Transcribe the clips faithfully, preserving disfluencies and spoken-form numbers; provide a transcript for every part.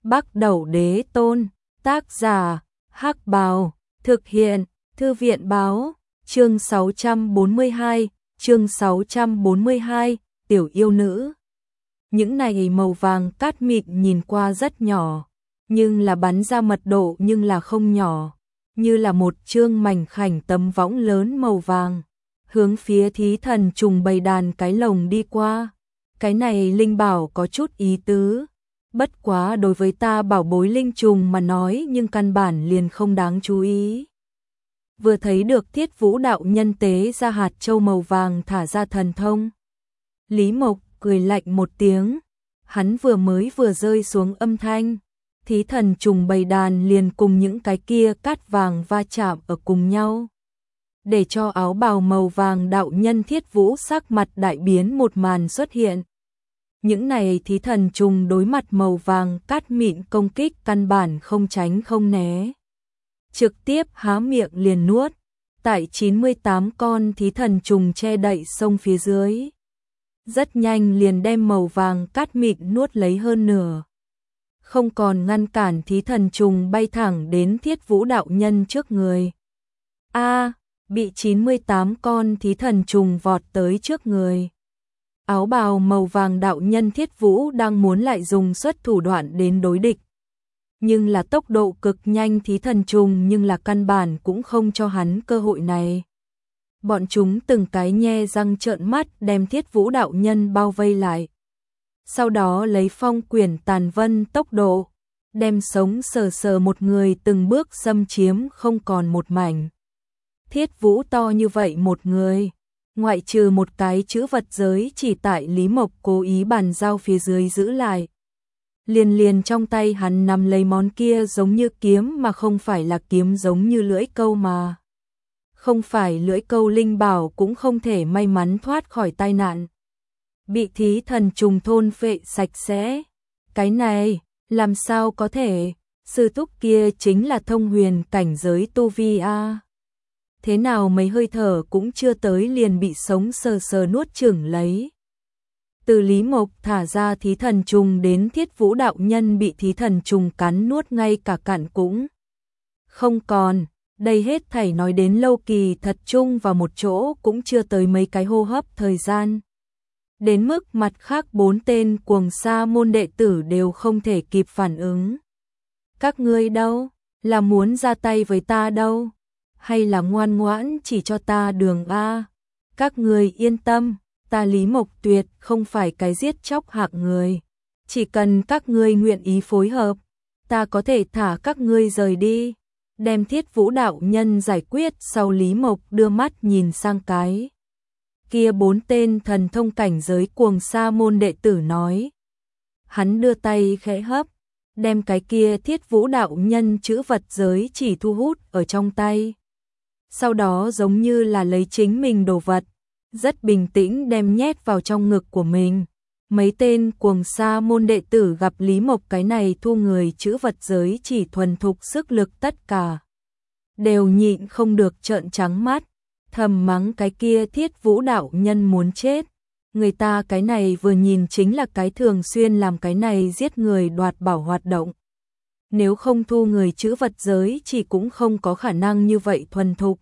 Bắc Đẩu Đế Tôn, tác giả, Hắc Bào, thực hiện, Thư viện báo, chương sáu trăm bốn mươi hai, chương sáu trăm bốn mươi hai, tiểu yêu nữ. Những này màu vàng cát mịn nhìn qua rất nhỏ, nhưng là bắn ra mật độ nhưng là không nhỏ, như là một chương mảnh khảnh tấm võng lớn màu vàng, hướng phía thí thần trùng bầy đàn cái lồng đi qua. Cái này linh bảo có chút ý tứ, bất quá đối với ta bảo bối linh trùng mà nói nhưng căn bản liền không đáng chú ý. Vừa thấy được Thiết Vũ đạo nhân tế ra hạt châu màu vàng thả ra thần thông, Lý Mộc cười lạnh một tiếng, hắn vừa mới vừa rơi xuống âm thanh, thí thần trùng bầy đàn liền cùng những cái kia cát vàng va chạm ở cùng nhau, để cho áo bào màu vàng đạo nhân Thiết Vũ sắc mặt đại biến một màn xuất hiện. Những này thí thần trùng đối mặt màu vàng cát mịn công kích căn bản không tránh không né, trực tiếp há miệng liền nuốt, tại chín mươi tám con thí thần trùng che đậy sông phía dưới. Rất nhanh liền đem màu vàng cát mịn nuốt lấy hơn nửa, không còn ngăn cản thí thần trùng bay thẳng đến Thiết Vũ đạo nhân trước người. A, bị chín mươi tám con thí thần trùng vọt tới trước người. Áo bào màu vàng đạo nhân Thiết Vũ đang muốn lại dùng xuất thủ đoạn đến đối địch, nhưng là tốc độ cực nhanh thí thần trùng nhưng là căn bản cũng không cho hắn cơ hội này. Bọn chúng từng cái nhe răng trợn mắt đem Thiết Vũ đạo nhân bao vây lại. Sau đó lấy phong quyển tàn vân tốc độ, đem sống sờ sờ một người từng bước xâm chiếm không còn một mảnh. Thiết Vũ to như vậy một người, ngoại trừ một cái chữ vật giới chỉ tại Lý Mộc cố ý bàn giao phía dưới giữ lại. Liền liền trong tay hắn nắm lấy món kia giống như kiếm mà không phải là kiếm, giống như lưỡi câu mà không phải lưỡi câu linh bảo cũng không thể may mắn thoát khỏi tai nạn, bị thí thần trùng thôn phệ sạch sẽ. Cái này, làm sao có thể, sư thúc kia chính là thông huyền cảnh giới tu vi a. Thế nào mấy hơi thở cũng chưa tới liền bị sống sờ sờ nuốt chửng lấy. Từ Lý Mộc thả ra thí thần trùng đến Thiết Vũ đạo nhân bị thí thần trùng cắn nuốt ngay cả cặn cũng không còn. Đây hết thảy nói đến lâu kỳ thật chung vào một chỗ cũng chưa tới mấy cái hô hấp thời gian. Đến mức mặt khác bốn tên cuồng sa môn đệ tử đều không thể kịp phản ứng. Các ngươi đâu? Là muốn ra tay với ta đâu? Hay là ngoan ngoãn chỉ cho ta đường a? Các ngươi yên tâm, ta Lý Mộc tuyệt không phải cái giết chóc hạng người. Chỉ cần các ngươi nguyện ý phối hợp, ta có thể thả các ngươi rời đi. Đem Thiết Vũ đạo nhân giải quyết sau, Lý Mộc đưa mắt nhìn sang cái kia bốn tên thần thông cảnh giới cuồng sa môn đệ tử nói. Hắn đưa tay khẽ hấp, đem cái kia Thiết Vũ đạo nhân chữ vật giới chỉ thu hút ở trong tay. Sau đó giống như là lấy chính mình đồ vật, rất bình tĩnh đem nhét vào trong ngực của mình. Mấy tên cuồng sa môn đệ tử gặp Lý Mộc cái này thu người chữ vật giới chỉ thuần thục sức lực, tất cả đều nhịn không được trợn trắng mắt, thầm mắng cái kia Thiết Vũ đạo nhân muốn chết. Người ta cái này vừa nhìn chính là cái thường xuyên làm cái này giết người đoạt bảo hoạt động. Nếu không thu người chữ vật giới chỉ cũng không có khả năng như vậy thuần thục.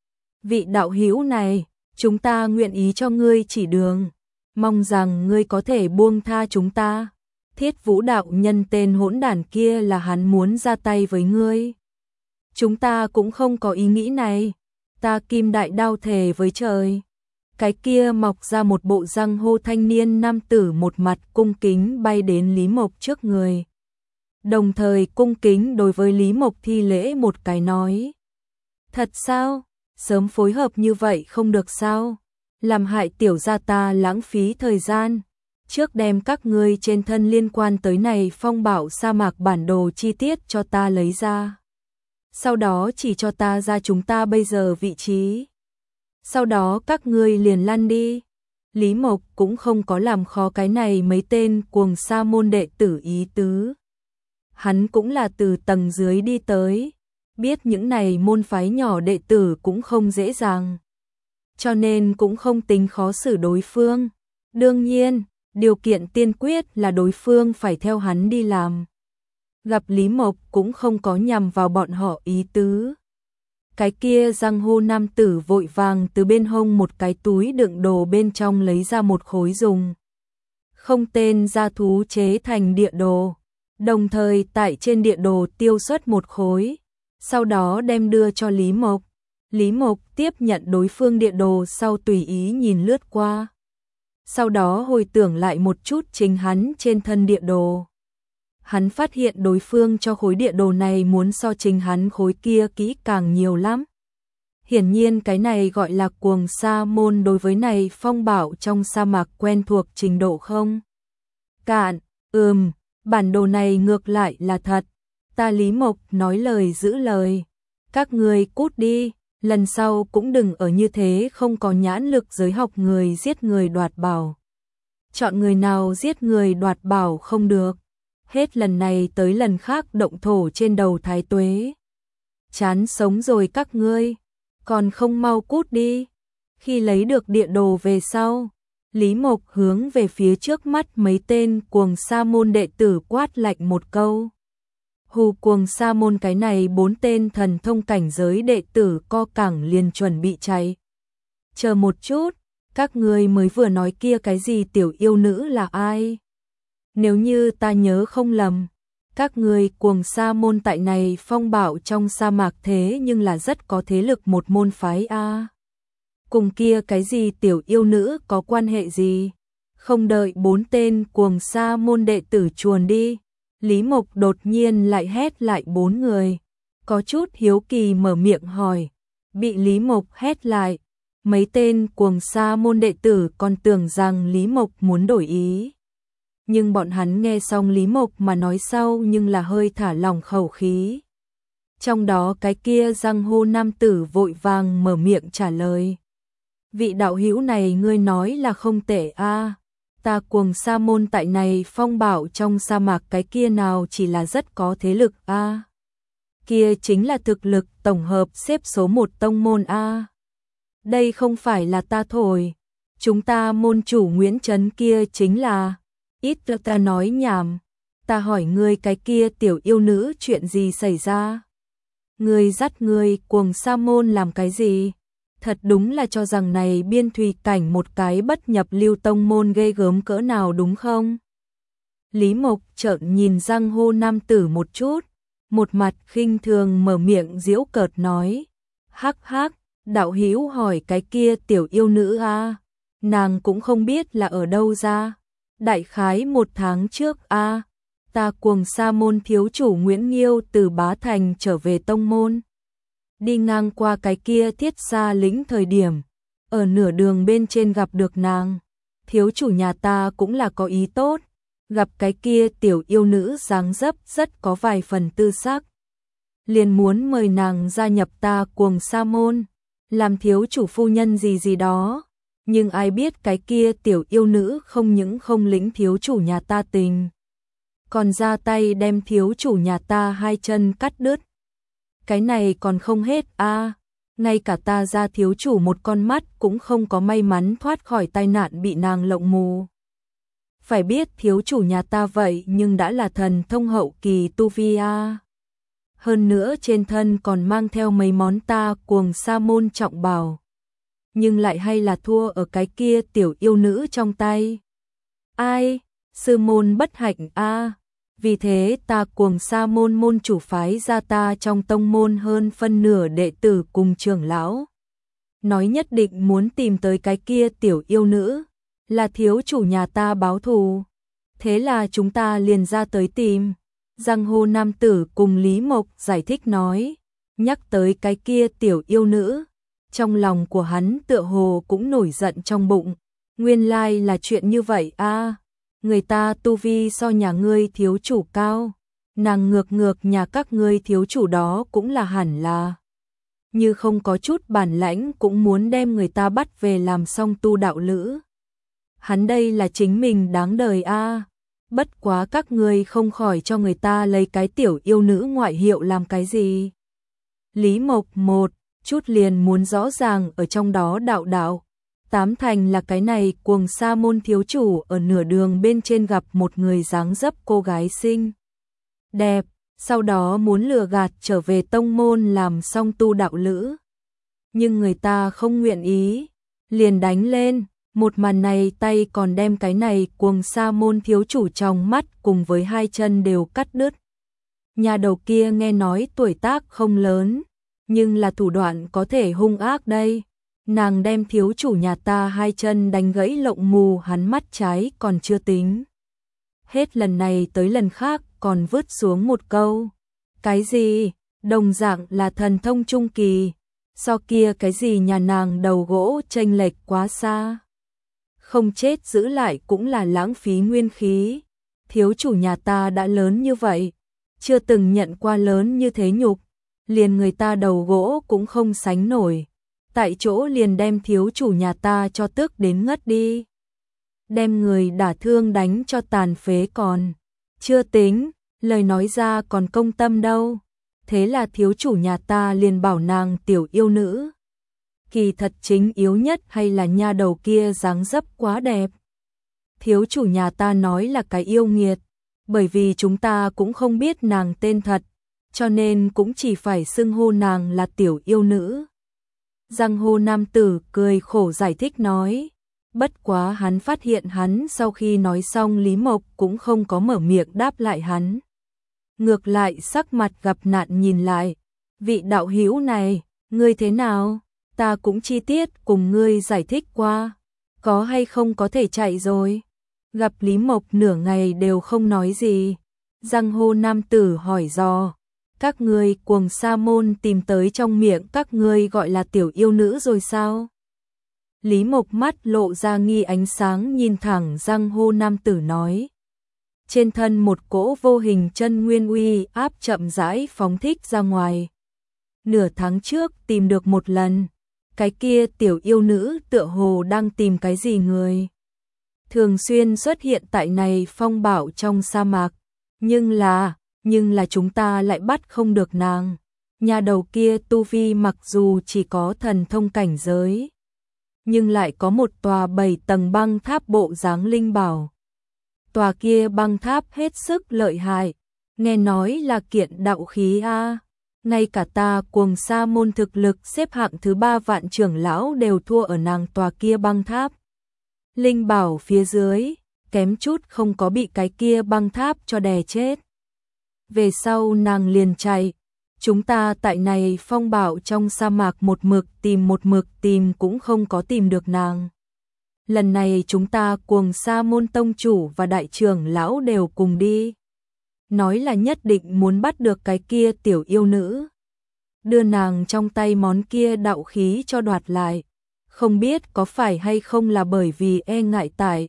Vị đạo hữu này, chúng ta nguyện ý cho ngươi chỉ đường, mong rằng ngươi có thể buông tha chúng ta. Thiết Vũ đạo nhân tên hỗn đản kia là hắn muốn ra tay với ngươi. Chúng ta cũng không có ý nghĩ này. Ta Kim Đại Đao thề với trời. Cái kia mọc ra một bộ răng hô thanh niên nam tử một mặt cung kính bay đến Lý Mộc trước người, đồng thời cung kính đối với Lý Mộc thi lễ một cái nói. Thật sao? Sớm phối hợp như vậy không được sao? Làm hại tiểu gia ta lãng phí thời gian. Trước đem các ngươi trên thân liên quan tới này phong bảo sa mạc bản đồ chi tiết cho ta lấy ra. Sau đó chỉ cho ta ra chúng ta bây giờ vị trí. Sau đó các ngươi liền lăn đi. Lý Mộc cũng không có làm khó cái này mấy tên cuồng sa môn đệ tử ý tứ. Hắn cũng là từ tầng dưới đi tới, biết những này môn phái nhỏ đệ tử cũng không dễ dàng, cho nên cũng không tính khó xử đối phương. Đương nhiên, điều kiện tiên quyết là đối phương phải theo hắn đi làm. Gặp Lý Mộc cũng không có nhằm vào bọn họ ý tứ. Cái kia giang hồ nam tử vội vàng từ bên hông một cái túi đựng đồ bên trong lấy ra một khối dùng không tên gia thú chế thành địa đồ, đồng thời tại trên địa đồ tiêu xuất một khối, sau đó đem đưa cho Lý Mộc. Lý Mộc tiếp nhận đối phương địa đồ sau tùy ý nhìn lướt qua. Sau đó hồi tưởng lại một chút chính hắn trên thân địa đồ. Hắn phát hiện đối phương cho khối địa đồ này muốn so chính hắn khối kia kỹ càng nhiều lắm. Hiển nhiên cái này gọi là cuồng sa môn đối với này phong bảo trong sa mạc quen thuộc trình độ không cạn. Ừm, bản đồ này ngược lại là thật. Ta Lý Mộc nói lời giữ lời. Các người cút đi, lần sau cũng đừng ở như thế không có nhãn lực giới học người giết người đoạt bảo. Chọn người nào giết người đoạt bảo không được. Hết lần này tới lần khác động thổ trên đầu Thái Tuế. Chán sống rồi các ngươi, còn không mau cút đi. Khi lấy được địa đồ về sau, Lý Mộc hướng về phía trước mắt mấy tên cuồng sa môn đệ tử quát lạnh một câu. Hù cuồng sa môn cái này bốn tên thần thông cảnh giới đệ tử co cẳng liền chuẩn bị chạy. Chờ một chút, các ngươi mới vừa nói kia cái gì tiểu yêu nữ là ai? Nếu như ta nhớ không lầm, các ngươi cuồng sa môn tại này phong bảo trong sa mạc thế nhưng là rất có thế lực một môn phái a. Cùng kia cái gì tiểu yêu nữ có quan hệ gì? Không đợi bốn tên cuồng sa môn đệ tử chuồn đi, Lý Mộc đột nhiên lại hét lại bốn người. Có chút hiếu kỳ mở miệng hỏi, bị Lý Mộc hét lại. Mấy tên cuồng sa môn đệ tử còn tưởng rằng Lý Mộc muốn đổi ý. Nhưng bọn hắn nghe xong Lý Mộc mà nói sau nhưng là hơi thả lỏng khẩu khí. Trong đó cái kia giang hồ nam tử vội vàng mở miệng trả lời. Vị đạo hữu này ngươi nói là không tệ a. Ta cuồng sa môn tại này phong bảo trong sa mạc cái kia nào chỉ là rất có thế lực a. Kia chính là thực lực tổng hợp xếp số một tông môn a. Đây không phải là ta thổi. Chúng ta môn chủ Nguyễn Trấn kia chính là... Ít ta nói nhảm. Ta hỏi ngươi cái kia tiểu yêu nữ chuyện gì xảy ra? Ngươi dắt ngươi cuồng sa môn làm cái gì? Thật đúng là cho rằng này biên thùy cảnh một cái bất nhập lưu tông môn ghê gớm cỡ nào đúng không? Lý Mộc trợn nhìn giang hồ nam tử một chút, một mặt khinh thường mở miệng giễu cợt nói. Hắc hắc, đạo hữu hỏi cái kia tiểu yêu nữ a, nàng cũng không biết là ở đâu ra. Đại khái một tháng trước a, ta cuồng sa môn thiếu chủ Nguyễn Nghiêu từ Bá Thành trở về tông môn. Đi ngang qua cái kia thiết xa lĩnh thời điểm, ở nửa đường bên trên gặp được nàng. Thiếu chủ nhà ta cũng là có ý tốt, gặp cái kia tiểu yêu nữ dáng dấp rất có vài phần tư sắc. Liền muốn mời nàng gia nhập ta cuồng sa môn, làm thiếu chủ phu nhân gì gì đó. Nhưng ai biết cái kia tiểu yêu nữ không những không lĩnh thiếu chủ nhà ta tình, còn ra tay đem thiếu chủ nhà ta hai chân cắt đứt. Cái này còn không hết a, à, ngay cả ta ra thiếu chủ một con mắt cũng không có may mắn thoát khỏi tai nạn bị nàng lộng mù. Phải biết thiếu chủ nhà ta vậy nhưng đã là thần thông hậu kỳ tu vi a. Hơn nữa trên thân còn mang theo mấy món ta cuồng sa môn trọng bảo. Nhưng lại hay là thua ở cái kia tiểu yêu nữ trong tay. Ai, sư môn bất hạnh a. Vì thế ta cuồng sa môn môn chủ phái ra ta trong tông môn hơn phân nửa đệ tử cùng trưởng lão. Nói nhất định muốn tìm tới cái kia tiểu yêu nữ, là thiếu chủ nhà ta báo thù. Thế là chúng ta liền ra tới tìm. Giang hồ nam tử cùng Lý Mộc giải thích nói, nhắc tới cái kia tiểu yêu nữ. Trong lòng của hắn tựa hồ cũng nổi giận trong bụng. Nguyên lai là chuyện như vậy a, à, người ta tu vi so nhà ngươi thiếu chủ cao, nàng ngược ngược nhà các ngươi thiếu chủ đó cũng là hẳn là. Như không có chút bản lãnh cũng muốn đem người ta bắt về làm song tu đạo lữ. Hắn đây là chính mình đáng đời a, à, bất quá các ngươi không khỏi cho người ta lấy cái tiểu yêu nữ ngoại hiệu làm cái gì. Lý Mộc một chút liền muốn rõ ràng ở trong đó đạo đạo. Tám thành là cái này cuồng sa môn thiếu chủ ở nửa đường bên trên gặp một người dáng dấp cô gái xinh đẹp, sau đó muốn lừa gạt trở về tông môn làm song tu đạo lữ. Nhưng người ta không nguyện ý, liền đánh lên, một màn này tay còn đem cái này Cuồng Sa môn thiếu chủ trong mắt cùng với hai chân đều cắt đứt. Nhà đầu kia nghe nói tuổi tác không lớn, nhưng là thủ đoạn có thể hung ác đây. Nàng đem thiếu chủ nhà ta hai chân đánh gãy lộng mù hắn mắt trái còn chưa tính. Hết lần này tới lần khác còn vứt xuống một câu. Cái gì? Đồng dạng là thần thông trung kỳ. So kia cái gì nhà nàng đầu gỗ chênh lệch quá xa. Không chết giữ lại cũng là lãng phí nguyên khí. Thiếu chủ nhà ta đã lớn như vậy, chưa từng nhận qua lớn như thế nhục, liền người ta đầu gỗ cũng không sánh nổi. Tại chỗ liền đem thiếu chủ nhà ta cho tức đến ngất đi. Đem người đả thương đánh cho tàn phế còn chưa tính, lời nói ra còn công tâm đâu. Thế là thiếu chủ nhà ta liền bảo nàng tiểu yêu nữ. Kỳ thật chính yếu nhất hay là nha đầu kia dáng dấp quá đẹp. Thiếu chủ nhà ta nói là cái yêu nghiệt, bởi vì chúng ta cũng không biết nàng tên thật, cho nên cũng chỉ phải xưng hô nàng là tiểu yêu nữ. Giang hồ nam tử cười khổ giải thích nói, bất quá hắn phát hiện hắn sau khi nói xong Lý Mộc cũng không có mở miệng đáp lại hắn. Ngược lại sắc mặt gặp nạn nhìn lại, vị đạo hữu này, ngươi thế nào? Ta cũng chi tiết cùng ngươi giải thích qua, có hay không có thể chạy rồi. Gặp Lý Mộc nửa ngày đều không nói gì, giang hồ nam tử hỏi dò, các ngươi Cuồng Sa môn tìm tới trong miệng các ngươi gọi là tiểu yêu nữ rồi sao? Lý Mộc mắt lộ ra nghi ánh sáng nhìn thẳng giang hồ nam tử nói. Trên thân một cỗ vô hình chân nguyên uy áp chậm rãi phóng thích ra ngoài. Nửa tháng trước tìm được một lần, cái kia tiểu yêu nữ tựa hồ đang tìm cái gì người. Thường xuyên xuất hiện tại này phong bạo trong sa mạc, nhưng là, nhưng là chúng ta lại bắt không được nàng. Nhà đầu kia tu vi mặc dù chỉ có thần thông cảnh giới, nhưng lại có một tòa bảy tầng băng tháp bộ dáng linh bảo. Tòa kia băng tháp hết sức lợi hại, nghe nói là kiện đạo khí a. Ngay cả ta Cuồng Sa môn thực lực xếp hạng thứ ba vạn trưởng lão đều thua ở nàng tòa kia băng tháp. Linh bảo phía dưới, kém chút không có bị cái kia băng tháp cho đè chết. Về sau nàng liền chạy, chúng ta tại này phong bạo trong sa mạc một mực tìm một mực tìm cũng không có tìm được nàng. Lần này chúng ta Cuồng Sa môn tông chủ và đại trưởng lão đều cùng đi. Nói là nhất định muốn bắt được cái kia tiểu yêu nữ. Đưa nàng trong tay món kia đạo khí cho đoạt lại. Không biết có phải hay không là bởi vì e ngại tại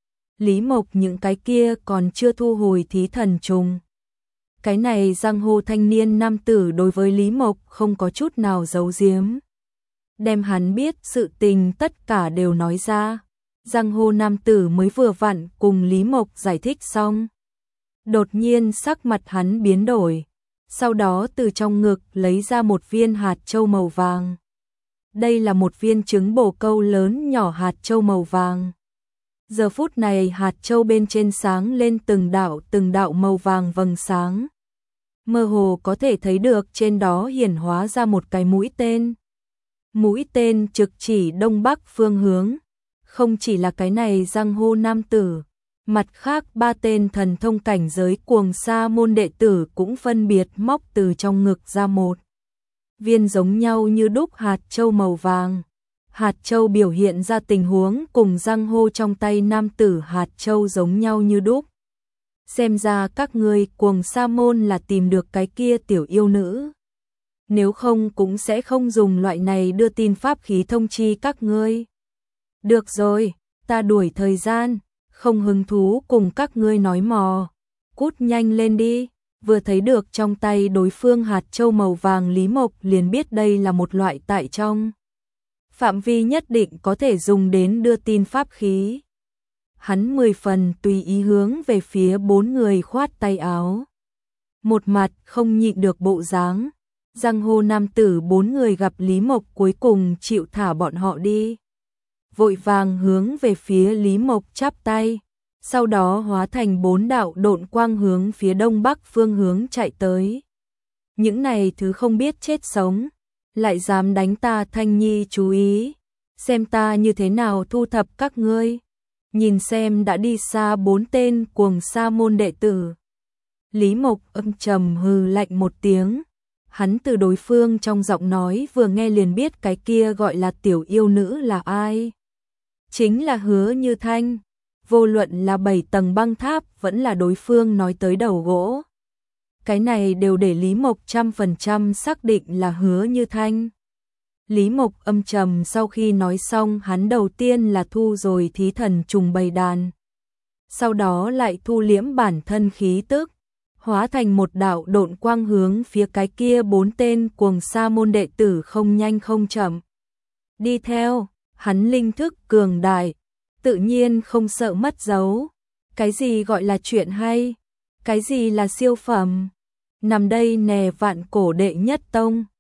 Lý Mộc những cái kia còn chưa thu hồi thí thần trùng. Cái này giang hồ thanh niên nam tử đối với Lý Mộc không có chút nào giấu giếm. Đem hắn biết sự tình tất cả đều nói ra. Giang hồ nam tử mới vừa vặn cùng Lý Mộc giải thích xong. Đột nhiên sắc mặt hắn biến đổi. Sau đó từ trong ngực lấy ra một viên hạt châu màu vàng. Đây là một viên trứng bồ câu lớn nhỏ hạt châu màu vàng. Giờ phút này hạt châu bên trên sáng lên từng đạo từng đạo màu vàng vầng sáng. Mơ hồ có thể thấy được trên đó hiển hóa ra một cái mũi tên. Mũi tên trực chỉ đông bắc phương hướng. Không chỉ là cái này giang hồ nam tử, mặt khác ba tên thần thông cảnh giới Cuồng Sa môn đệ tử cũng phân biệt móc từ trong ngực ra một viên giống nhau như đúc hạt châu màu vàng. Hạt châu biểu hiện ra tình huống cùng giang hồ trong tay nam tử hạt châu giống nhau như đúc. Xem ra các ngươi Cuồng Sa môn là tìm được cái kia tiểu yêu nữ. Nếu không cũng sẽ không dùng loại này đưa tin pháp khí thông chi các ngươi. Được rồi, ta đuổi thời gian, không hứng thú cùng các ngươi nói mò. Cút nhanh lên đi. Vừa thấy được trong tay đối phương hạt châu màu vàng Lý Mộc liền biết đây là một loại tại trong phạm vi nhất định có thể dùng đến đưa tin pháp khí. Hắn mười phần tùy ý hướng về phía bốn người khoát tay áo. Một mặt không nhịn được bộ dáng. Giang hồ nam tử bốn người gặp Lý Mộc cuối cùng chịu thả bọn họ đi. Vội vàng hướng về phía Lý Mộc chắp tay. sau đó hóa thành bốn đạo độn quang hướng phía đông bắc phương hướng chạy tới. Những này thứ không biết chết sống, lại dám đánh ta Thanh Nhi chú ý, xem ta như thế nào thu thập các ngươi. Nhìn xem đã đi xa bốn tên cuồng sa môn đệ tử. Lý Mộc âm trầm hừ lạnh một tiếng, hắn từ đối phương trong giọng nói vừa nghe liền biết cái kia gọi là tiểu yêu nữ là ai. Chính là Hứa Như Thanh, vô luận là bảy tầng băng tháp vẫn là đối phương nói tới đầu gỗ. Cái này đều để Lý Mộc trăm phần trăm xác định là Hứa Như Thanh. Lý Mộc âm trầm sau khi nói xong hắn đầu tiên là thu rồi thí thần trùng bầy đàn. Sau đó lại thu liễm bản thân khí tức, hóa thành một đạo độn quang hướng phía cái kia bốn tên cuồng sa môn đệ tử không nhanh không chậm. Đi theo, hắn linh thức cường đại, tự nhiên không sợ mất dấu. Cái gì gọi là chuyện hay? Cái gì là siêu phẩm? Nằm đây nè vạn cổ đệ nhất tông.